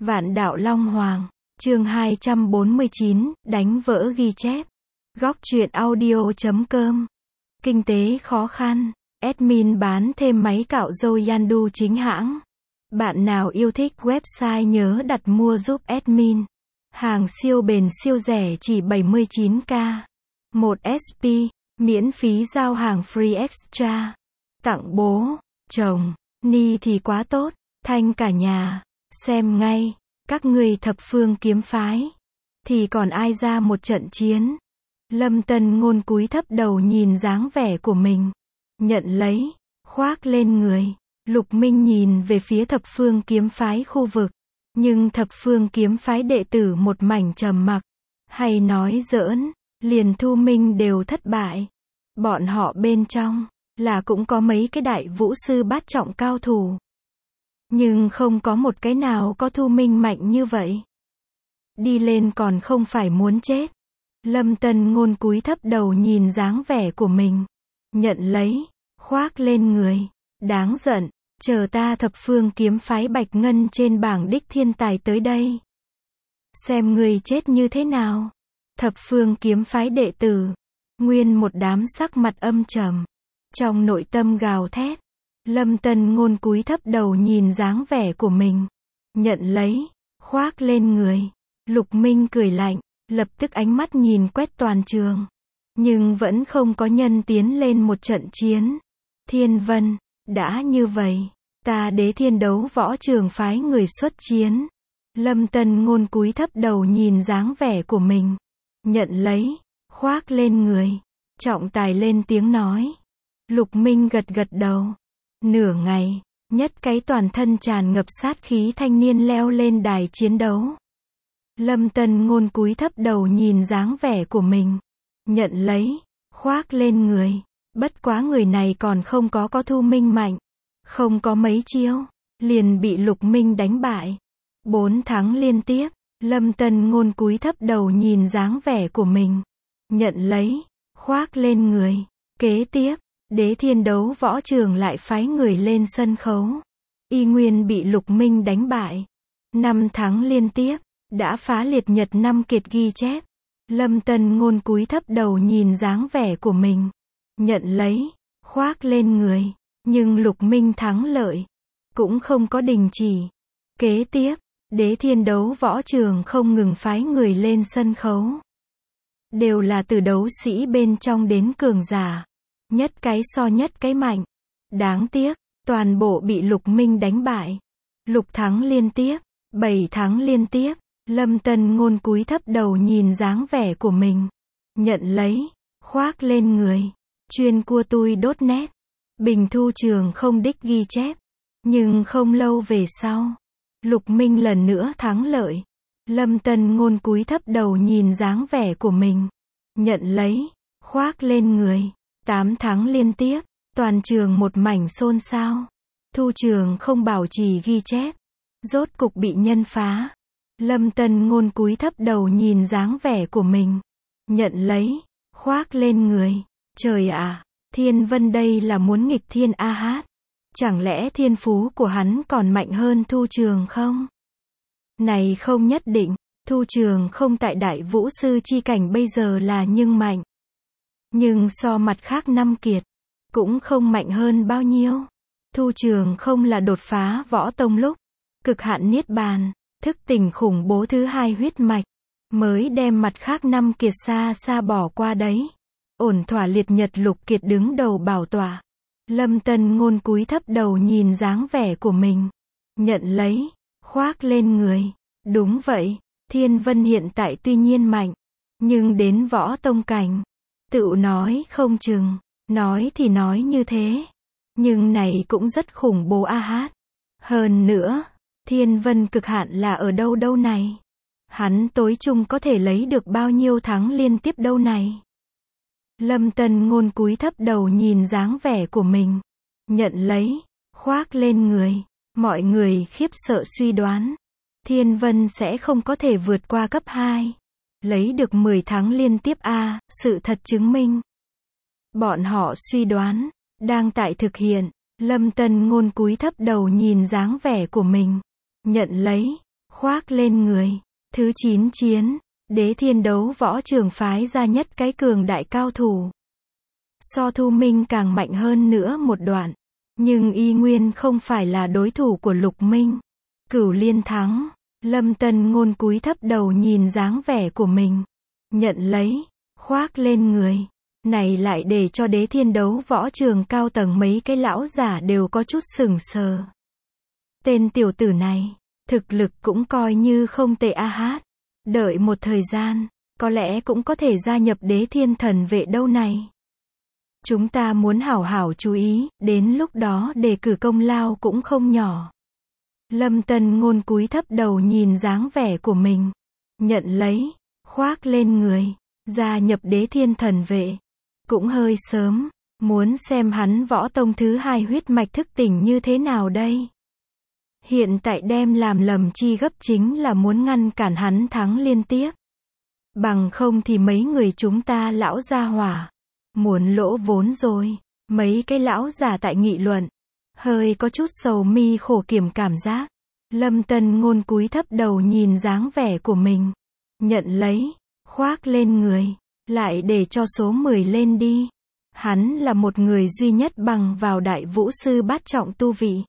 Vạn đạo Long Hoàng, chương 249, đánh vỡ ghi chép. Góc truyện audio.com. Kinh tế khó khăn, admin bán thêm máy cạo râu Yandu chính hãng. Bạn nào yêu thích website nhớ đặt mua giúp admin. Hàng siêu bền siêu rẻ chỉ 79k. 1 SP, miễn phí giao hàng free extra. Tặng bố, chồng, ni thì quá tốt, thanh cả nhà. Xem ngay, các ngươi thập phương kiếm phái. Thì còn ai ra một trận chiến. Lâm Tân Ngôn cúi thấp đầu nhìn dáng vẻ của mình. Nhận lấy, khoác lên người. Lục Minh nhìn về phía thập phương kiếm phái khu vực. Nhưng thập phương kiếm phái đệ tử một mảnh trầm mặc. Hay nói giỡn, liền Thu Minh đều thất bại. Bọn họ bên trong, là cũng có mấy cái đại vũ sư bát trọng cao thủ. Nhưng không có một cái nào có Thu Minh mạnh như vậy. Đi lên còn không phải muốn chết. Lâm Tân Ngôn cúi thấp đầu nhìn dáng vẻ của mình. Nhận lấy, khoác lên người. Đáng giận, chờ ta thập phương kiếm phái Bạch Ngân trên bảng đích thiên tài tới đây. Xem người chết như thế nào. Thập phương kiếm phái đệ tử. Nguyên một đám sắc mặt âm trầm. Trong nội tâm gào thét. Lâm Tân Ngôn cúi thấp đầu nhìn dáng vẻ của mình. Nhận lấy, khoác lên người. Lục Minh cười lạnh, lập tức ánh mắt nhìn quét toàn trường. Nhưng vẫn không có nhân tiến lên một trận chiến. Thiên Vân, đã như vậy, ta Đế Thiên đấu võ trường phái người xuất chiến. Lâm Tân Ngôn cúi thấp đầu nhìn dáng vẻ của mình. Nhận lấy, khoác lên người. Trọng tài lên tiếng nói. Lục Minh gật gật đầu. Nửa ngày, nhất cái toàn thân tràn ngập sát khí thanh niên leo lên đài chiến đấu. Lâm Tân Ngôn cúi thấp đầu nhìn dáng vẻ của mình. Nhận lấy, khoác lên người. Bất quá người này còn không có Thu Minh mạnh. Không có mấy chiêu, liền bị Lục Minh đánh bại. 4 thắng liên tiếp. Lâm Tân Ngôn cúi thấp đầu nhìn dáng vẻ của mình. Nhận lấy, khoác lên người. Kế tiếp, Đế Thiên đấu võ trường lại phái người lên sân khấu. Y nguyên bị Lục Minh đánh bại. 5 thắng liên tiếp, đã phá liệt nhật 5 kiệt ghi chép. Lâm Tân Ngôn cúi thấp đầu nhìn dáng vẻ của mình. Nhận lấy, khoác lên người. Nhưng Lục Minh thắng lợi. Cũng không có đình chỉ. Kế tiếp, Đế Thiên đấu võ trường không ngừng phái người lên sân khấu. Đều là từ đấu sĩ bên trong đến cường giả. Nhất cái so nhất cái mạnh. Đáng tiếc, toàn bộ bị Lục Minh đánh bại. Lục thắng liên tiếp, 7 thắng liên tiếp. Lâm Tân Ngôn cúi thấp đầu nhìn dáng vẻ của mình. Nhận lấy, khoác lên người. Chuyên cua tui .net. Bình thu trường không đích ghi chép. Nhưng không lâu về sau, Lục Minh lần nữa thắng lợi. Lâm Tân Ngôn cúi thấp đầu nhìn dáng vẻ của mình. Nhận lấy, khoác lên người. 8 thắng liên tiếp, toàn trường một mảnh xôn xao. Thu trường không bảo trì ghi chép. Rốt cục bị nhân phá. Lâm Tân Ngôn cúi thấp đầu nhìn dáng vẻ của mình. Nhận lấy, khoác lên người. Trời ạ, Thiên Vân đây là muốn nghịch thiên a hát. Chẳng lẽ thiên phú của hắn còn mạnh hơn Thu trường không? Này không nhất định, Thu trường không tại đại vũ sư chi cảnh bây giờ là nhưng mạnh. Nhưng so mặt khác 5 kiệt, cũng không mạnh hơn bao nhiêu. Thu trường không là đột phá võ tông lúc cực hạn niết bàn, thức tỉnh khủng bố thứ 2 huyết mạch, mới đem mặt khác 5 kiệt xa xa bỏ qua đấy. Ổn thỏa liệt nhật lục kiệt đứng đầu bảo tọa. Lâm Tân Ngôn cúi thấp đầu nhìn dáng vẻ của mình. Nhận lấy, khoác lên người. Đúng vậy, Thiên Vân hiện tại tuy nhiên mạnh, nhưng đến võ tông cảnh, tự nói không chừng, nói thì nói như thế. Nhưng này cũng rất khủng bố a hát. Hơn nữa, Thiên Vân cực hạn là ở đâu đâu này? Hắn tối chung có thể lấy được bao nhiêu thắng liên tiếp đâu này? Lâm Tân Ngôn cúi thấp đầu nhìn dáng vẻ của mình. Nhận lấy, khoác lên người. Mọi người khiếp sợ suy đoán. Thiên Vân sẽ không có thể vượt qua cấp 2. Lấy được 10 thắng liên tiếp a, sự thật chứng minh. Bọn họ suy đoán, đang tại thực hiện. Lâm Tân Ngôn cúi thấp đầu nhìn dáng vẻ của mình. Nhận lấy, khoác lên người. Thứ 9 chiến, Đế Thiên đấu võ trường phái ra nhất cái cường đại cao thủ. So Thu Minh càng mạnh hơn nữa một đoạn, nhưng y nguyên không phải là đối thủ của Lục Minh. Cửu Liên thắng, Lâm Tân Ngôn cúi thấp đầu nhìn dáng vẻ của mình, nhận lấy, khoác lên người. Này lại để cho Đế Thiên đấu võ trường cao tầng mấy cái lão giả đều có chút sửng sờ. Tên tiểu tử này, thực lực cũng coi như không tệ a hát. Đợi một thời gian, có lẽ cũng có thể gia nhập Đế Thiên thần vệ đâu này. Chúng ta muốn hảo hảo chú ý, đến lúc đó đề cử công lao cũng không nhỏ. Lâm Tân Ngôn cúi thấp đầu nhìn dáng vẻ của mình, nhận lấy, khoác lên người, gia nhập Đế Thiên thần vệ. Cũng hơi sớm, muốn xem hắn võ tông thứ 2 huyết mạch thức tỉnh như thế nào đây. Hiện tại đem làm lầm chi gấp chính là muốn ngăn cản hắn thắng liên tiếp. Bằng không thì mấy người chúng ta lão gia hỏa, muốn lỗ vốn rồi. Mấy cái lão già tại nghị luận, hơi có chút sầu mi khổ kiểm cảm giác. Lâm Tân Ngôn cúi thấp đầu nhìn dáng vẻ của mình, nhận lấy, khoác lên người, lại để cho số 10 lên đi. Hắn là một người duy nhất bằng vào đại vũ sư bát trọng tu vị,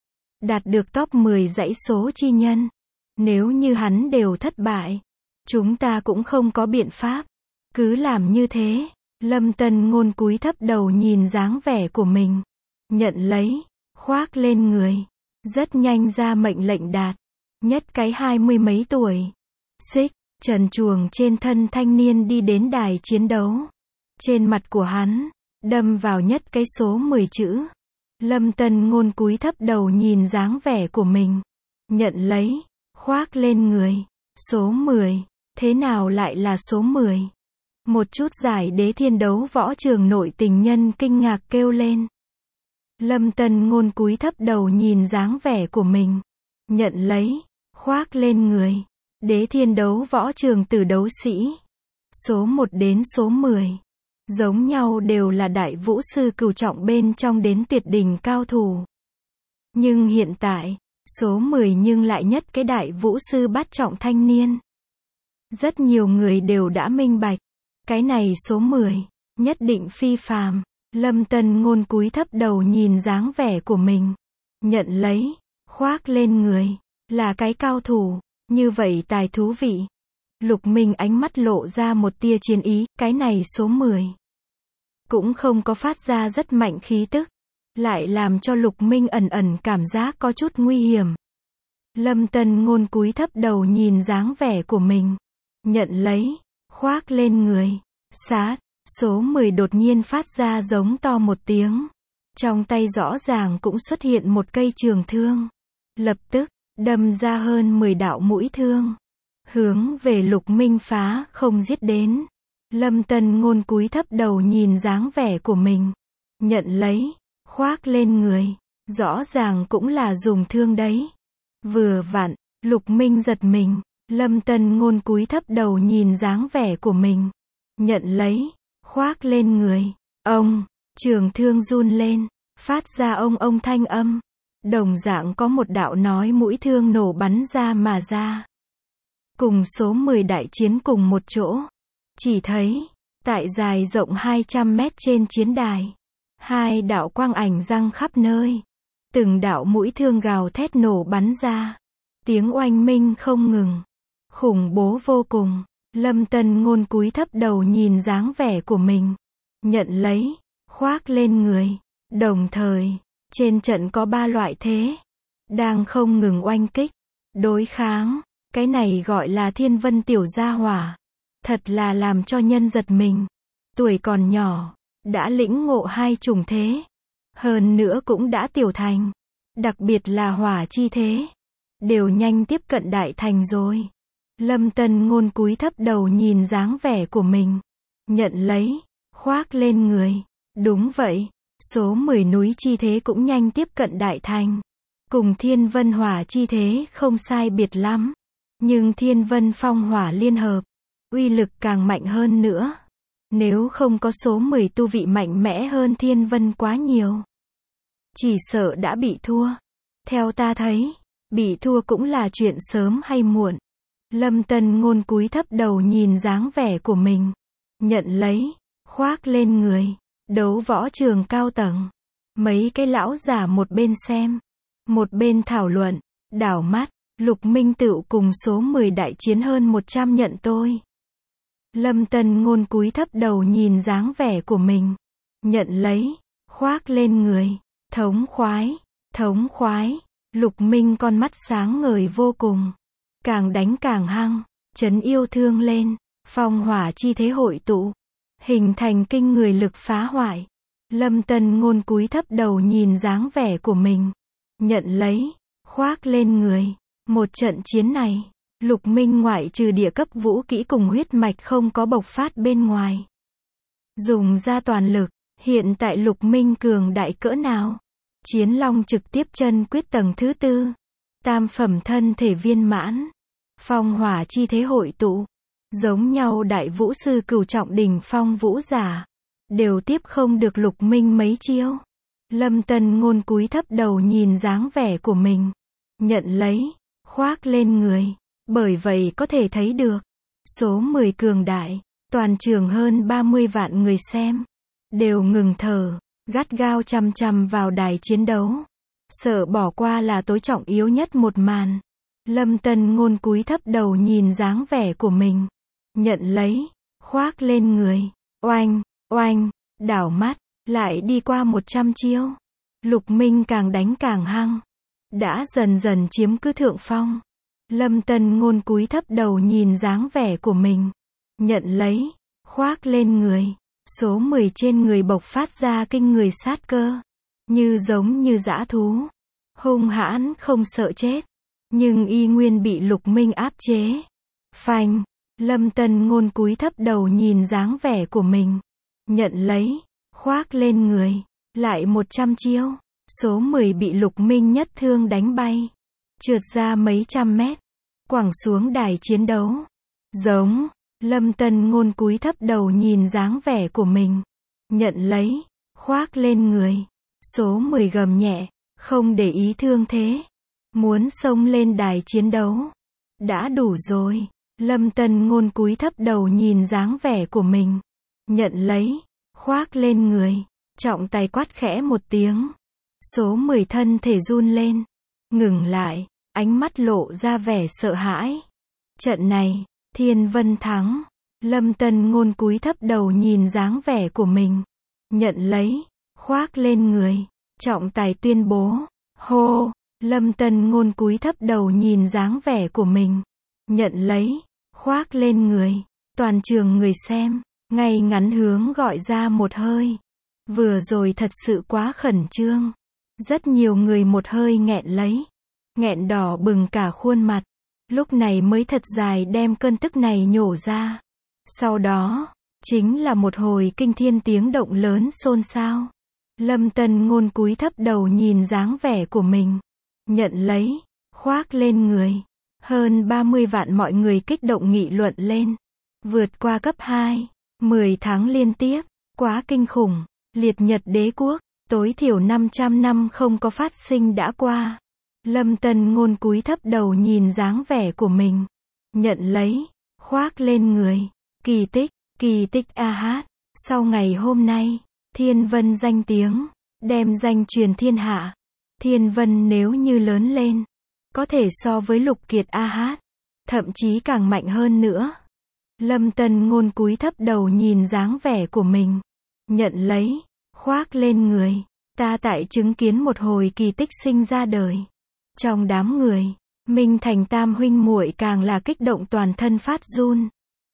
đạt được top 10 dãy số chi nhân. Nếu như hắn đều thất bại, chúng ta cũng không có biện pháp. Cứ làm như thế. Lâm Tân Ngôn cúi thấp đầu nhìn dáng vẻ của mình, nhận lấy, khoác lên người. Rất nhanh ra mệnh lệnh đạt. Nhất cái 20 mấy tuổi, xích, trần truồng trên thân thanh niên đi đến đài chiến đấu. Trên mặt của hắn, đâm vào nhất cái số 10 chữ. Lâm Tân Ngôn cúi thấp đầu nhìn dáng vẻ của mình, nhận lấy, khoác lên người. Số 10, thế nào lại là số 10? Một chút giải Đế Thiên đấu võ trường nội tình nhân kinh ngạc kêu lên. Lâm Tân Ngôn cúi thấp đầu nhìn dáng vẻ của mình, nhận lấy, khoác lên người. Đế Thiên đấu võ trường từ đấu sĩ, số 1 đến số 10, giống nhau đều là đại vũ sư cửu trọng bên trong đến tuyệt đỉnh cao thủ. Nhưng hiện tại, số 10 nhưng lại nhất cái đại vũ sư bát trọng thanh niên. Rất nhiều người đều đã minh bạch, cái này số 10, nhất định phi phàm. Lâm Tân Ngôn cúi thấp đầu nhìn dáng vẻ của mình, nhận lấy, khoác lên người, là cái cao thủ, như vậy tài thú vị. Lục Minh ánh mắt lộ ra một tia chiến ý, cái này số 10 cũng không có phát ra rất mạnh khí tức, lại làm cho Lục Minh ẩn ẩn cảm giác có chút nguy hiểm. Lâm Tân Ngôn cúi thấp đầu nhìn dáng vẻ của mình, nhận lấy, khoác lên người. Sát, số 10 đột nhiên phát ra giống to một tiếng. Trong tay rõ ràng cũng xuất hiện một cây trường thương. Lập tức, đâm ra hơn 10 đạo mũi thương, hướng về Lục Minh phá không giết đến. Lâm Tân Ngôn cúi thấp đầu nhìn dáng vẻ của mình, nhận lấy, khoác lên người. Rõ ràng cũng là dùng thương đấy. Vừa vặn, Lục Minh giật mình. Lâm Tân Ngôn cúi thấp đầu nhìn dáng vẻ của mình, nhận lấy, khoác lên người. Ông, trường thương run lên, phát ra ông thanh âm. Đồng dạng có một đạo nói mũi thương nổ bắn ra mà ra. Cùng số 10 đại chiến cùng một chỗ. Chỉ thấy, tại dài rộng 200 mét trên chiến đài, hai đạo quang ảnh răng khắp nơi. Từng đạo mũi thương gào thét nổ bắn ra. Tiếng oanh minh không ngừng. Khủng bố vô cùng. Lâm Tân Ngôn cúi thấp đầu nhìn dáng vẻ của mình, nhận lấy, khoác lên người. Đồng thời, trên trận có 3 loại thế, đang không ngừng oanh kích, đối kháng. Cái này gọi là Thiên Vân tiểu gia hỏa. Thật là làm cho nhân giật mình. Tuổi còn nhỏ, đã lĩnh ngộ 2 chủng thế. Hơn nữa cũng đã tiểu thành. Đặc biệt là hỏa chi thế. Đều nhanh tiếp cận đại thành rồi. Lâm Tân Ngôn cúi thấp đầu nhìn dáng vẻ của mình, nhận lấy, khoác lên người. Đúng vậy, số 10 núi chi thế cũng nhanh tiếp cận đại thành. Cùng Thiên Vân hỏa chi thế không sai biệt lắm. Nhưng Thiên Vân phong hỏa liên hợp, uy lực càng mạnh hơn nữa. Nếu không có số 10 tu vị mạnh mẽ hơn Thiên Vân quá nhiều, chỉ sợ đã bị thua. Theo ta thấy, Bị thua cũng là chuyện sớm hay muộn. Lâm Tân Ngôn cúi thấp đầu nhìn dáng vẻ của mình. Nhận lấy, khoác lên người. Đấu võ trường cao tầng. Mấy cái lão già một bên xem, một bên thảo luận, đảo mắt, Lục Minh Tựu cùng số 10 đại chiến hơn 100 nhận tôi. Lâm Tân Ngôn cúi thấp đầu nhìn dáng vẻ của mình. Nhận lấy, khoác lên người. Thống khoái, thống khoái. Lục Minh con mắt sáng ngời vô cùng. Càng đánh càng hăng, trấn yêu thương lên, phong hỏa chi thế hội tụ, hình thành kinh người lực phá hoại. Lâm Tân Ngôn cúi thấp đầu nhìn dáng vẻ của mình. Nhận lấy, khoác lên người. Một trận chiến này, Lục Minh ngoại trừ địa cấp vũ kỹ cùng huyết mạch không có bộc phát bên ngoài. Dùng ra toàn lực, hiện tại Lục Minh cường đại cỡ nào? Chiến Long trực tiếp chân quyết tầng thứ 4. Tam phẩm thân thể viên mãn. Phong hỏa chi thế hội tụ. Giống nhau đại vũ sư cửu trọng đỉnh phong vũ giả. Đều tiếp không được Lục Minh mấy chiêu. Lâm Tân Ngôn cúi thấp đầu nhìn dáng vẻ của mình. Nhận lấy, khoác lên người. Bởi vậy có thể thấy được, số 10 cường đại, toàn trường hơn 30 vạn người xem. Đều ngừng thở, gắt gao chằm chằm vào đài chiến đấu. Sợ bỏ qua là tối trọng yếu nhất một màn. Lâm Tân Ngôn cúi thấp đầu nhìn dáng vẻ của mình. Nhận lấy, khoác lên người. Oanh, oanh, đảo mắt, lại đi qua 100 chiêu. Lục Minh càng đánh càng hăng. Đã dần dần chiếm cứ thượng phong. Lâm Tân Ngôn cúi thấp đầu nhìn dáng vẻ của mình. Nhận lấy, khoác lên người. Số 10 trên người bộc phát ra kinh người sát cơ. Như giống như dã thú. Hung hãn không sợ chết. Nhưng y nguyên bị Lục Minh áp chế. Phanh. Lâm Tân Ngôn cúi thấp đầu nhìn dáng vẻ của mình. Nhận lấy, khoác lên người. Lại 100 chiêu. Số 10 bị Lục Minh nhất thương đánh bay. Trượt ra mấy trăm mét. Quẳng xuống đài chiến đấu. Giống. Lâm Tân Ngôn cúi thấp đầu nhìn dáng vẻ của mình. Nhận lấy, khoác lên người. Số 10 gầm nhẹ, không để ý thương thế. Muốn xông lên đài chiến đấu. Đã đủ rồi. Lâm Tân Ngôn cúi thấp đầu nhìn dáng vẻ của mình. Nhận lấy, khoác lên người. Trọng tài quát khẽ một tiếng. Số 10 thân thể run lên. Ngừng lại, ánh mắt lộ ra vẻ sợ hãi. Trận này, Thiên Vân thắng. Lâm Tân Ngôn cúi thấp đầu nhìn dáng vẻ của mình. Nhận lấy, khoác lên người. Trọng tài tuyên bố. Hô. Lâm Tân Ngôn cúi thấp đầu nhìn dáng vẻ của mình. Nhận lấy, khoác lên người. Toàn trường người xem, ngay ngắn hướng gọi ra một hơi. Vừa rồi thật sự quá khẩn trương. Rất nhiều người một hơi nghẹn lấy. Nghẹn đỏ bừng cả khuôn mặt. Lúc này mới thật dài đem cơn tức này nhổ ra. Sau đó, chính là một hồi kinh thiên tiếng động lớn xôn xao. Lâm Tân Ngôn cúi thấp đầu nhìn dáng vẻ của mình. Nhận lấy, khoác lên người. Hơn 30 vạn mọi người kích động nghị luận lên. Vượt qua cấp 2, 10 tháng liên tiếp, quá kinh khủng. Liệt Nhật đế quốc, tối thiểu 500 năm không có phát sinh đã qua. Lâm Tân Ngôn cúi thấp đầu nhìn dáng vẻ của mình. Nhận lấy, khoác lên người. Kỳ tích AH. Sau ngày hôm nay, Thiên Vân danh tiếng, đem danh truyền thiên hạ. Thiên Vân nếu như lớn lên, có thể so với Lục Kiệt AH. Thậm chí càng mạnh hơn nữa. Lâm Tân Ngôn cúi thấp đầu nhìn dáng vẻ của mình. Nhận lấy, khoác lên người. Ta tại chứng kiến một hồi kỳ tích sinh ra đời. Trong đám người, Minh Thành tam huynh muội càng là kích động toàn thân phát run.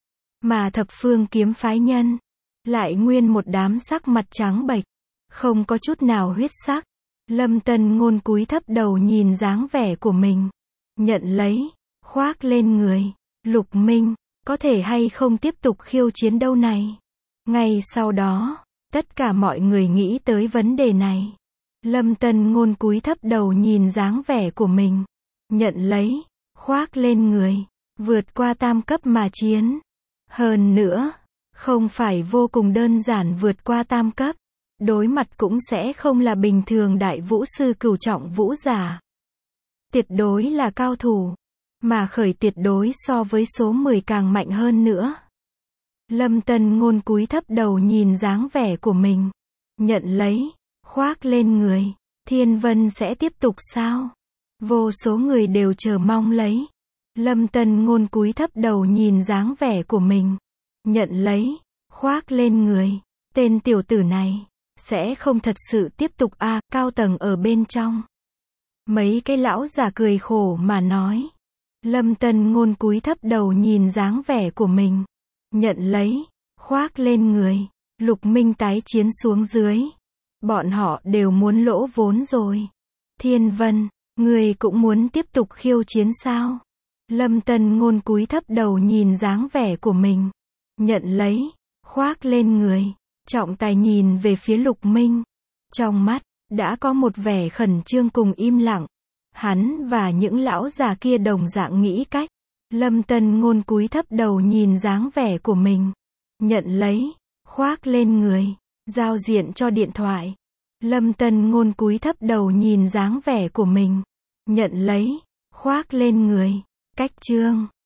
Mà thập phương kiếm phái nhân, lại nguyên một đám sắc mặt trắng bệch, không có chút nào huyết sắc. Lâm Tân Ngôn cúi thấp đầu nhìn dáng vẻ của mình. Nhận lấy, khoác lên người. Lục Minh, có thể hay không tiếp tục khiêu chiến đâu này? Ngay sau đó, tất cả mọi người nghĩ tới vấn đề này. Lâm Tân Ngôn cúi thấp đầu nhìn dáng vẻ của mình. Nhận lấy, khoác lên người. Vượt qua tam cấp mà chiến. Hơn nữa, không phải vô cùng đơn giản vượt qua tam cấp. Đối mặt cũng sẽ không là bình thường đại vũ sư cửu trọng vũ giả. tuyệt đối là cao thủ. Mà Khởi tuyệt đối so với số 10 càng mạnh hơn nữa. Lâm Tân Ngôn cúi thấp đầu nhìn dáng vẻ của mình. Nhận lấy, khoác lên người. Thiên Vân sẽ tiếp tục sao? Vô số người đều chờ mong lấy. Lâm Tân Ngôn cúi thấp đầu nhìn dáng vẻ của mình. Nhận lấy, khoác lên người. Tên tiểu tử này, sẽ không thật sự tiếp tục à, cao tầng ở bên trong. Mấy cái lão già cười khổ mà nói. Lâm Tân Ngôn cúi thấp đầu nhìn dáng vẻ của mình. Nhận lấy, khoác lên người. Lục Minh tái chiến xuống dưới. Bọn họ đều muốn lỗ vốn rồi. Thiên Vân, người cũng muốn tiếp tục khiêu chiến sao? Lâm Tân Ngôn cúi thấp đầu nhìn dáng vẻ của mình. Nhận lấy, khoác lên người. Trọng Tài nhìn về phía Lục Minh. Trong mắt, đã có một vẻ khẩn trương cùng im lặng. Hắn và những lão già kia đồng dạng nghĩ cách. Lâm Tân Ngôn cúi thấp đầu nhìn dáng vẻ của mình. Nhận lấy, khoác lên người. Giao diện cho điện thoại. Lâm Tân Ngôn cúi thấp đầu nhìn dáng vẻ của mình. Nhận lấy, khoác lên người. Cách chương